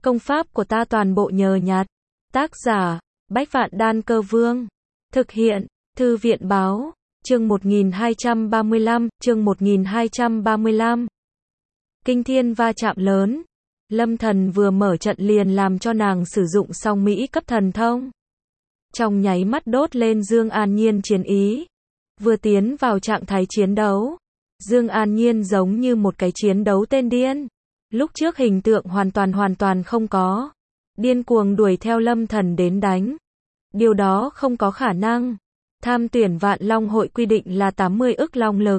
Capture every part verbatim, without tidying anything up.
Công pháp của ta toàn bộ nhờ nhặt. Tác giả, Bách Vạn Đan Cơ Vương. Thực hiện, Thư viện báo, chương một nghìn hai trăm ba mươi lăm, chương một nghìn hai trăm ba mươi lăm. Kinh thiên va chạm lớn. Lâm Thần vừa mở trận liền làm cho nàng sử dụng song Mỹ cấp thần thông. Trong nháy mắt đốt lên Dương An Nhiên chiến ý. Vừa tiến vào trạng thái chiến đấu, Dương An Nhiên giống như một cái chiến đấu tên điên. Lúc trước hình tượng hoàn toàn hoàn toàn không có. Điên cuồng đuổi theo Lâm Thần đến đánh. Điều đó không có khả năng. Tham tuyển Vạn Long hội quy định là tám mươi ức long lực.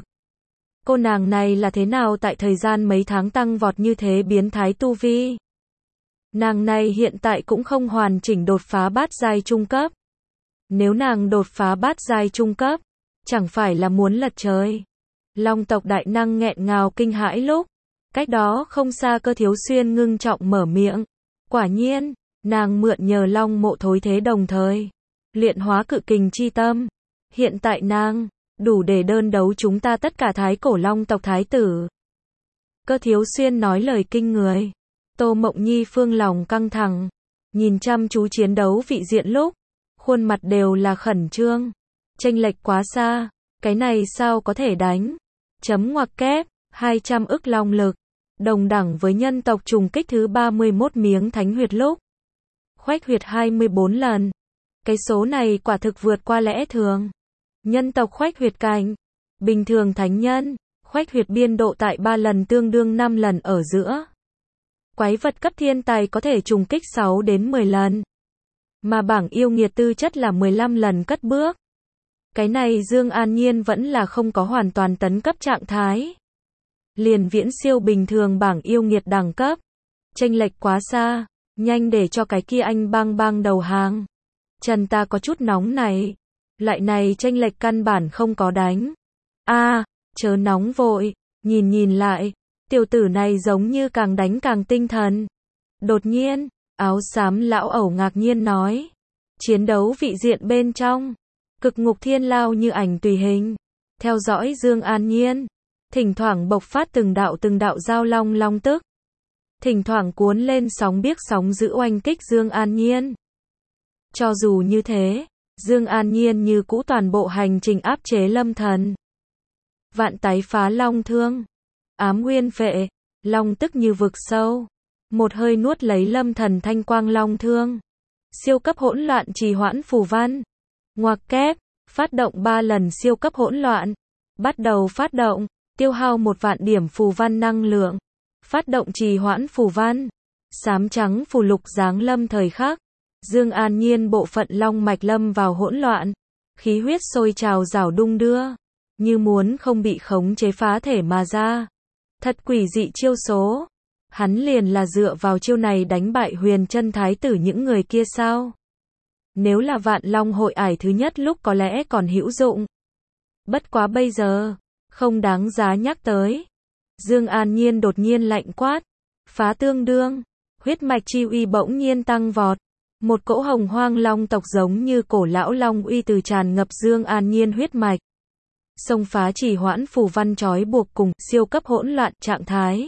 Cô nàng này là thế nào tại thời gian mấy tháng tăng vọt như thế biến thái tu vi? Nàng này hiện tại cũng không hoàn chỉnh đột phá bát giai trung cấp. Nếu nàng đột phá bát giai trung cấp, chẳng phải là muốn lật trời. Long tộc đại năng nghẹn ngào kinh hãi lúc. Cách đó không xa Cơ Thiếu Xuyên ngưng trọng mở miệng. Quả nhiên, nàng mượn nhờ long mộ thối thế đồng thời. Luyện hóa cự kình chi tâm. Hiện tại nàng, đủ để đơn đấu chúng ta tất cả thái cổ long tộc thái tử. Cơ Thiếu Xuyên nói lời kinh người. Tô Mộng Nhi phương lòng căng thẳng. Nhìn chăm chú chiến đấu vị diện lúc. Khuôn mặt đều là khẩn trương. Chênh lệch quá xa. Cái này sao có thể đánh. Chấm ngoặc kép. hai trăm ức long lực. Đồng đẳng với nhân tộc trùng kích thứ ba mươi mốt miếng thánh huyệt lúc. Khoách huyệt hai mươi bốn lần. Cái số này quả thực vượt qua lẽ thường. Nhân tộc khoách huyệt cảnh. Bình thường thánh nhân. Khoách huyệt biên độ tại ba lần tương đương năm lần ở giữa. Quái vật cấp thiên tài có thể trùng kích sáu đến mười lần. Mà bảng yêu nghiệt tư chất là mười lăm lần cất bước. Cái này Dương An Nhiên vẫn là không có hoàn toàn tấn cấp trạng thái. Liền viễn siêu bình thường bảng yêu nghiệt đẳng cấp. Chênh lệch quá xa. Nhanh để cho cái kia anh bang bang đầu hàng. Trần ta có chút nóng này. Lại này chênh lệch căn bản không có đánh. A, à, chớ nóng vội. Nhìn nhìn lại. Tiểu tử này giống như càng đánh càng tinh thần. Đột nhiên, áo xám lão ẩu ngạc nhiên nói. Chiến đấu vị diện bên trong. Cực ngục thiên lao như ảnh tùy hình. Theo dõi Dương An Nhiên. Thỉnh thoảng bộc phát từng đạo từng đạo giao long long tức. Thỉnh thoảng cuốn lên sóng biếc sóng dữ oanh kích Dương An Nhiên. Cho dù như thế, Dương An Nhiên như cũ toàn bộ hành trình áp chế Lâm Thần. Vạn tái phá long thương. Ám nguyên phệ. Long tức như vực sâu. Một hơi nuốt lấy Lâm Thần thanh quang long thương. Siêu cấp hỗn loạn trì hoãn phù văn. Ngoặc kép. Phát động ba lần siêu cấp hỗn loạn. Bắt đầu phát động. Tiêu hao một vạn điểm phù văn năng lượng. Phát động trì hoãn phù văn. Xám trắng phù lục giáng lâm thời khắc. Dương An Nhiên bộ phận long mạch lâm vào hỗn loạn. Khí huyết sôi trào rảo đung đưa. Như muốn không bị khống chế phá thể mà ra. Thật quỷ dị chiêu số. Hắn liền là dựa vào chiêu này đánh bại Huyền Chân Thái tử những người kia sao? Nếu là Vạn Long hội ải thứ nhất lúc có lẽ còn hữu dụng. Bất quá bây giờ. Không đáng giá nhắc tới. Dương An Nhiên đột nhiên lạnh quát. Phá tương đương. Huyết mạch chi uy bỗng nhiên tăng vọt. Một cỗ hồng hoang long tộc giống như cổ lão long uy từ tràn ngập Dương An Nhiên huyết mạch. Xông phá trì hoãn phù văn trói buộc cùng siêu cấp hỗn loạn trạng thái.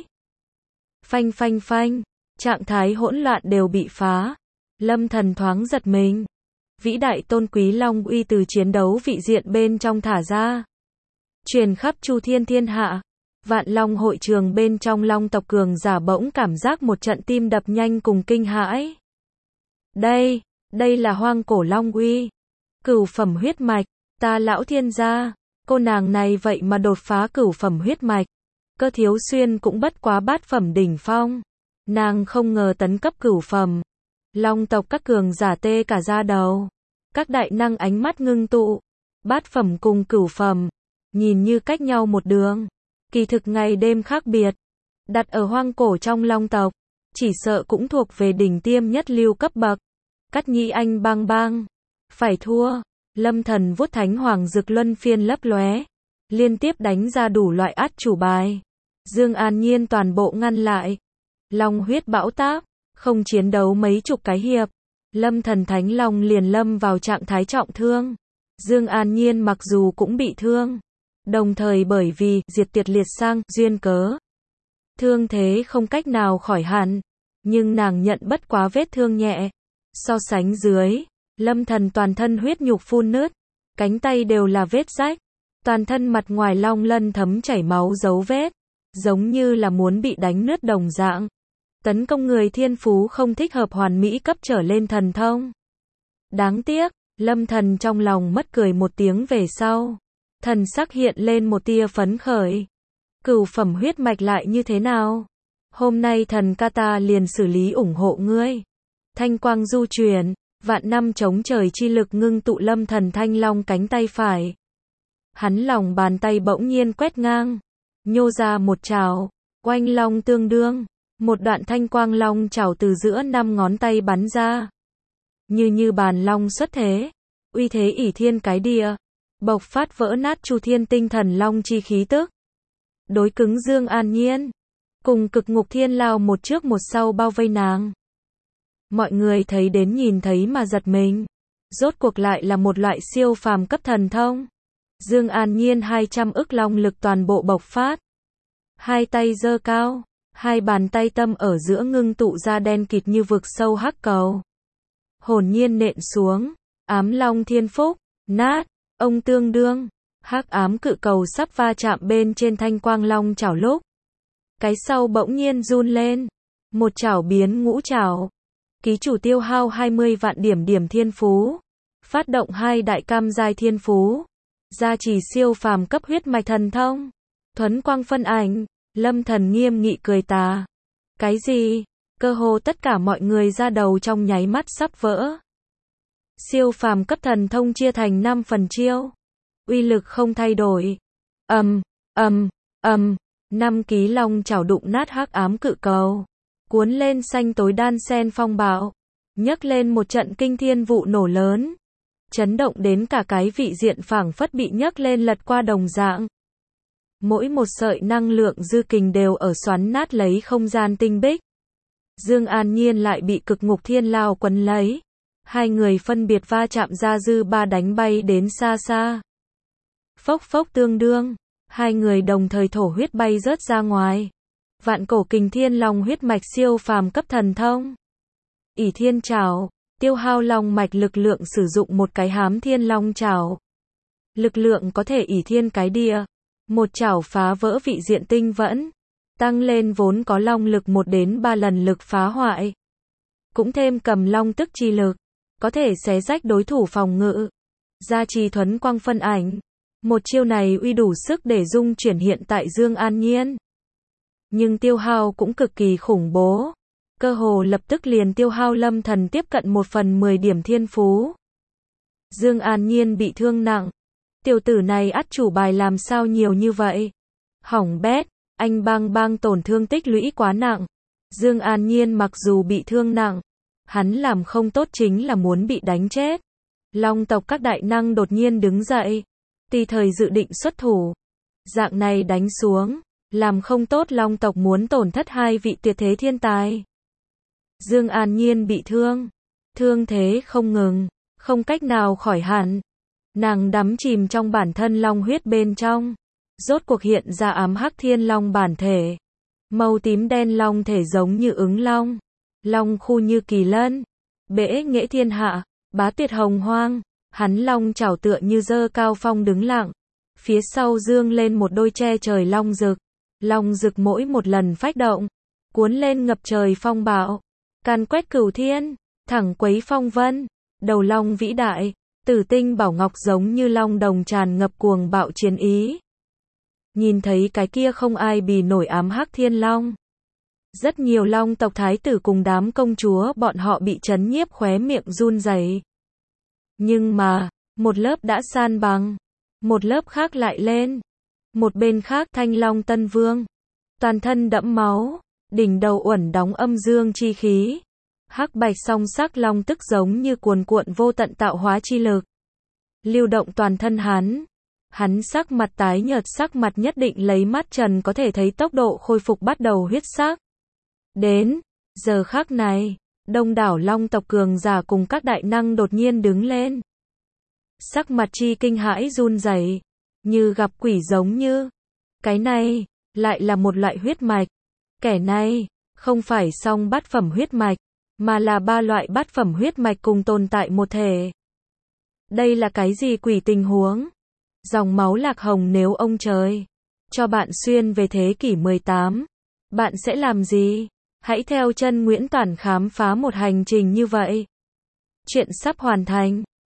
Phanh phanh phanh. Trạng thái hỗn loạn đều bị phá. Lâm Thần thoáng giật mình. Vĩ đại tôn quý long uy từ chiến đấu vị diện bên trong thả ra. Truyền khắp chu thiên thiên hạ. Vạn Long hội trường bên trong long tộc cường giả bỗng cảm giác một trận tim đập nhanh cùng kinh hãi. Đây, đây là hoang cổ long uy. Cửu phẩm huyết mạch, ta lão thiên gia, cô nàng này vậy mà đột phá cửu phẩm huyết mạch. Cơ Thiếu Xuyên cũng bất quá bát phẩm đỉnh phong. Nàng không ngờ tấn cấp cửu phẩm. Long tộc các cường giả tê cả da đầu. Các đại năng ánh mắt ngưng tụ. Bát phẩm cùng cửu phẩm. Nhìn như cách nhau một đường. Kỳ thực ngày đêm khác biệt. Đặt ở hoang cổ trong long tộc. Chỉ sợ cũng thuộc về đỉnh tiêm nhất lưu cấp bậc. Cắt nhĩ anh bang bang. Phải thua. Lâm Thần vuốt thánh hoàng dược luân phiên lấp lóe. Liên tiếp đánh ra đủ loại át chủ bài. Dương An Nhiên toàn bộ ngăn lại. Long huyết bão táp. Không chiến đấu mấy chục cái hiệp. Lâm Thần thánh long liền lâm vào trạng thái trọng thương. Dương An Nhiên mặc dù cũng bị thương. Đồng thời bởi vì diệt tiệt liệt sang duyên cớ. Thương thế không cách nào khỏi hẳn. nhưng nàng nhận bất quá vết thương nhẹ. So sánh dưới, Lâm Thần toàn thân huyết nhục phun nứt, cánh tay đều là vết rách, toàn thân mặt ngoài long lân thấm chảy máu dấu vết, giống như là muốn bị đánh nứt đồng dạng. Tấn công người thiên phú không thích hợp hoàn mỹ cấp trở lên thần thông. Đáng tiếc, Lâm Thần trong lòng mất cười một tiếng về sau. Thần sắc hiện lên một tia phấn khởi. Cửu phẩm huyết mạch lại như thế nào? Hôm nay thần ca ta liền xử lý ủng hộ ngươi. Thanh quang du chuyển, vạn năm chống trời chi lực ngưng tụ Lâm Thần thanh long cánh tay phải. Hắn lòng bàn tay bỗng nhiên quét ngang, nhô ra một trảo, oanh long tương đương, một đoạn thanh quang long trảo từ giữa năm ngón tay bắn ra. Như như bàn long xuất thế, uy thế ỷ thiên cái địa, bộc phát vỡ nát Chu Thiên tinh thần long chi khí tức. Đối cứng Dương An Nhiên, cùng Cực Ngục Thiên Lao một trước một sau bao vây nàng. Mọi người thấy đến nhìn thấy mà giật mình, rốt cuộc lại là một loại siêu phàm cấp thần thông. Dương An Nhiên hai trăm ức long lực toàn bộ bộc phát. Hai tay giơ cao, hai bàn tay tâm ở giữa ngưng tụ ra đen kịt như vực sâu hắc cầu. Hồn nhiên nện xuống, ám long thiên phúc, nát, ông tương đương, hắc ám cự cầu sắp va chạm bên trên thanh quang long chảo lúc. Cái sau bỗng nhiên run lên, một chảo biến ngũ chảo. Ký chủ tiêu hao hai mươi vạn điểm điểm thiên phú, phát động hai đại cam giai thiên phú, gia trì siêu phàm cấp huyết mạch thần thông. Thuấn quang phân ảnh, Lâm Thần nghiêm nghị cười tà. Cái gì? Cơ hồ tất cả mọi người ra đầu trong nháy mắt sắp vỡ. Siêu phàm cấp thần thông chia thành năm phần chiêu, uy lực không thay đổi. Ầm, ầm, ầm, năm ký long chảo đụng nát hắc ám cự cầu, cuốn lên xanh tối đan sen phong bạo, nhấc lên một trận kinh thiên vụ nổ lớn, chấn động đến cả cái vị diện phảng phất bị nhấc lên lật qua đồng dạng. Mỗi một sợi năng lượng dư kình đều ở xoắn nát lấy không gian tinh bích. Dương An Nhiên lại bị Cực Ngục Thiên Lao quấn lấy. Hai người phân biệt va chạm ra dư ba đánh bay đến xa xa. Phốc phốc tương đương, hai người đồng thời thổ huyết bay rớt ra ngoài. Vạn cổ kình thiên long huyết mạch siêu phàm cấp thần thông. ỷ thiên trảo, tiêu hao long mạch lực lượng sử dụng một cái hám thiên long trảo. Lực lượng có thể ỷ thiên cái địa. Một chảo phá vỡ vị diện tinh vẫn, tăng lên vốn có long lực một đến ba lần lực phá hoại. Cũng thêm cầm long tức chi lực, có thể xé rách đối thủ phòng ngự. Gia trì thuấn quang phân ảnh. Một chiêu này uy đủ sức để dung chuyển hiện tại Dương An Nhiên. Nhưng tiêu hao cũng cực kỳ khủng bố. Cơ hồ lập tức liền tiêu hao Lâm Thần tiếp cận một phần mười điểm thiên phú. Dương An Nhiên bị thương nặng. Tiểu tử này ắt chủ bài làm sao nhiều như vậy? Hỏng bét, anh bang bang tổn thương tích lũy quá nặng. Dương An Nhiên mặc dù bị thương nặng, hắn làm không tốt chính là muốn bị đánh chết. Long tộc các đại năng đột nhiên đứng dậy, tùy thời dự định xuất thủ. Dạng này đánh xuống, làm không tốt Long tộc muốn tổn thất hai vị tuyệt thế thiên tài. Dương An Nhiên bị thương, thương thế không ngừng, không cách nào khỏi hẳn. Nàng đắm chìm trong bản thân long huyết bên trong, rốt cuộc hiện ra ám hắc thiên long bản thể. Màu tím đen long thể giống như ứng long, long khu như kỳ lân, bể nghệ thiên hạ, bá tuyệt hồng hoang. Hắn long chảo tựa như dơ cao phong đứng lặng, phía sau dương lên một đôi che trời long rực. Long rực mỗi một lần phách động, cuốn lên ngập trời phong bạo, càn quét cửu thiên, thẳng quấy phong vân. Đầu long vĩ đại, tử tinh bảo ngọc giống như long đồng tràn ngập cuồng bạo chiến ý. Nhìn thấy cái kia không ai bì nổi ám hắc thiên long. Rất nhiều long tộc thái tử cùng đám công chúa bọn họ bị chấn nhiếp khóe miệng run rẩy. Nhưng mà, một lớp đã san bằng, một lớp khác lại lên. Một bên khác Thanh Long Tân Vương, toàn thân đẫm máu, đỉnh đầu uẩn đóng âm dương chi khí. Hắc bạch song sắc long tức giống như cuồn cuộn vô tận tạo hóa chi lực. Lưu động toàn thân hắn. Hắn sắc mặt tái nhợt, sắc mặt nhất định lấy mắt trần có thể thấy tốc độ khôi phục bắt đầu huyết sắc. Đến giờ khắc này, đông đảo long tộc cường giả cùng các đại năng đột nhiên đứng lên. Sắc mặt chi kinh hãi run rẩy, như gặp quỷ giống như. Cái này, lại là một loại huyết mạch. Kẻ này, Không phải song bát phẩm huyết mạch, mà là ba loại bát phẩm huyết mạch cùng tồn tại một thể. Đây là cái gì quỷ tình huống? Dòng máu Lạc Hồng nếu ông trời cho bạn xuyên về thế kỷ mười tám, bạn sẽ làm gì? Hãy theo chân Nguyễn Toản khám phá một hành trình như vậy. Chuyện sắp hoàn thành.